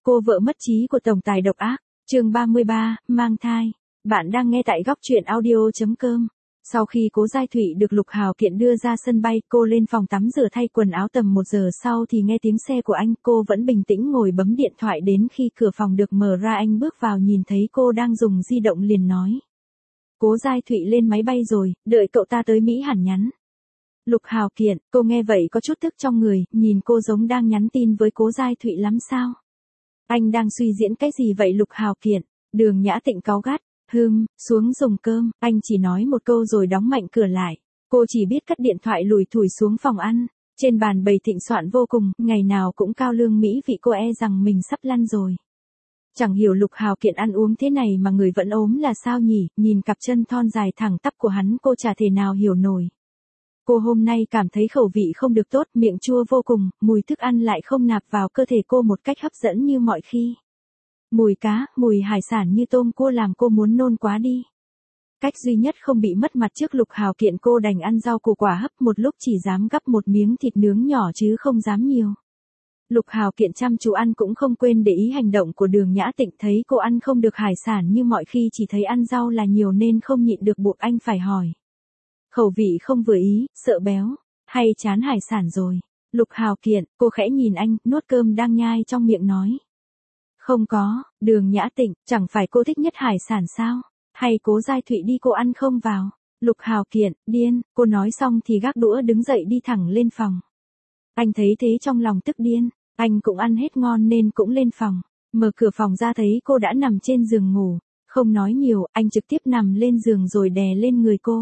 Cô vợ mất trí của tổng tài độc ác, chương 33, mang thai. Bạn đang nghe tại góc truyện audio.com. Sau khi Cố Giai Thụy được Lục Hào Kiện đưa ra sân bay, cô lên phòng tắm rửa thay quần áo tầm 1 giờ sau thì nghe tiếng xe của anh. Cô vẫn bình tĩnh ngồi bấm điện thoại đến khi cửa phòng được mở ra, anh bước vào nhìn thấy cô đang dùng di động liền nói. Cố Giai Thụy lên máy bay rồi, đợi cậu ta tới Mỹ hẳn nhắn. Lục Hào Kiện, cô nghe vậy có chút tức trong người, nhìn cô giống đang nhắn tin với Cố Giai Thụy lắm sao? Anh đang suy diễn cái gì vậy Lục Hào Kiện? Đường Nhã Tịnh cáu gắt. Xuống dùng cơm, anh chỉ nói một câu rồi đóng mạnh cửa lại. Cô chỉ biết cất điện thoại lủi thủi xuống phòng ăn. Trên bàn bày thịnh soạn vô cùng, ngày nào cũng cao lương mỹ vị, cô e rằng mình sắp lăn rồi. Chẳng hiểu Lục Hào Kiện ăn uống thế này mà người vẫn ốm là sao nhỉ, nhìn cặp chân thon dài thẳng tắp của hắn cô chả thể nào hiểu nổi. Cô hôm nay cảm thấy khẩu vị không được tốt, miệng chua vô cùng, mùi thức ăn lại không nạp vào cơ thể cô một cách hấp dẫn như mọi khi. Mùi cá, mùi hải sản như tôm cua làm cô muốn nôn quá đi. Cách duy nhất không bị mất mặt trước Lục Hào Kiện, cô đành ăn rau củ quả hấp, một lúc chỉ dám gắp một miếng thịt nướng nhỏ chứ không dám nhiều. Lục Hào Kiện chăm chú ăn cũng không quên để ý hành động của Đường Nhã Tịnh, thấy cô ăn không được hải sản như mọi khi, chỉ thấy ăn rau là nhiều nên không nhịn được buộc anh phải hỏi. Khẩu vị không vừa ý, sợ béo, hay chán hải sản rồi? Lục Hào Kiện, cô khẽ nhìn anh, nuốt cơm đang nhai trong miệng nói. Không có, Đường Nhã Tịnh, chẳng phải cô thích nhất hải sản sao? Hay Cố Giai Thụy đi cô ăn không vào? Lục Hào Kiện, điên, cô nói xong thì gác đũa đứng dậy đi thẳng lên phòng. Anh thấy thế trong lòng tức điên, anh cũng ăn hết ngon nên cũng lên phòng. Mở cửa phòng ra thấy cô đã nằm trên giường ngủ, không nói nhiều, anh trực tiếp nằm lên giường rồi đè lên người cô.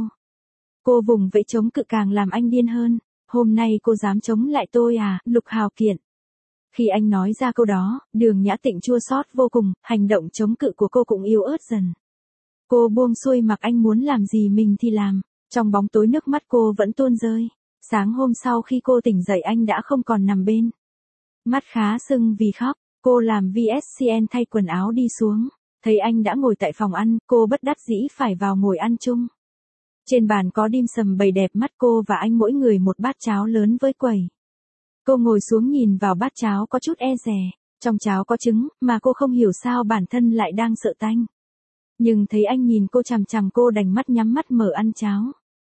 Cô vùng vẫy chống cự càng làm anh điên hơn. Hôm nay cô dám chống lại tôi à, Lục Hào Kiện? Khi anh nói ra câu đó, Đường Nhã Tịnh chua xót vô cùng, hành động chống cự của cô cũng yếu ớt dần. Cô buông xuôi mặc anh muốn làm gì mình thì làm, trong bóng tối nước mắt cô vẫn tuôn rơi. Sáng hôm sau khi cô tỉnh dậy anh đã không còn nằm bên. Mắt khá sưng vì khóc, cô làm VSCN thay quần áo đi xuống. Thấy anh đã ngồi tại phòng ăn, cô bất đắc dĩ phải vào ngồi ăn chung. Trên bàn có dim sầm bày đẹp mắt, cô và anh mỗi người một bát cháo lớn với quẩy. Cô ngồi xuống nhìn vào bát cháo có chút e dè, trong cháo có trứng, mà cô không hiểu sao bản thân lại đang sợ tanh. Nhưng thấy anh nhìn cô chằm chằm, cô đành mắt nhắm mắt mở ăn cháo.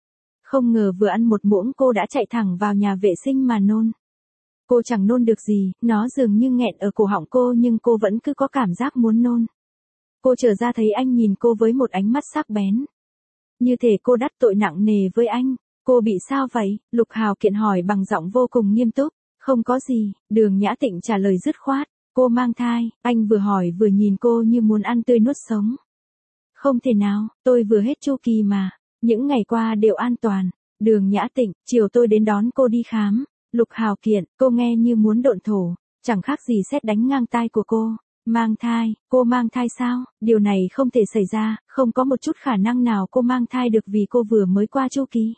Không ngờ vừa ăn một muỗng cô đã chạy thẳng vào nhà vệ sinh mà nôn. Cô chẳng nôn được gì, nó dường như nghẹn ở cổ họng cô nhưng cô vẫn cứ có cảm giác muốn nôn. Cô trở ra thấy anh nhìn cô với một ánh mắt sắc bén. Như thể cô đắc tội nặng nề với anh. Cô bị sao vậy? Lục Hào Kiện hỏi bằng giọng vô cùng nghiêm túc. Không có gì, Đường Nhã Tịnh trả lời dứt khoát. Cô mang thai. Anh vừa hỏi vừa nhìn cô như muốn ăn tươi nuốt sống. Không thể nào, tôi vừa hết chu kỳ mà. Những ngày qua đều an toàn. Đường Nhã Tịnh, chiều tôi đến đón cô đi khám. Lục Hào Kiện, cô nghe như muốn độn thổ. Chẳng khác gì sét đánh ngang tai của cô. Mang thai, cô mang thai sao? Điều này không thể xảy ra, không có một chút khả năng nào cô mang thai được vì cô vừa mới qua chu kỳ.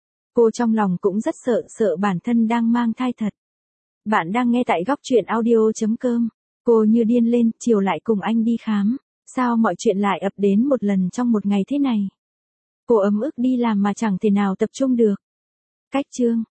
Cô trong lòng cũng rất sợ bản thân đang mang thai thật. Bạn đang nghe tại góc truyện audio.com. Cô như điên lên, chiều lại cùng anh đi khám. Sao mọi chuyện lại ập đến một lần trong một ngày thế này? Cô ấm ức đi làm mà chẳng thể nào tập trung được. Cách chương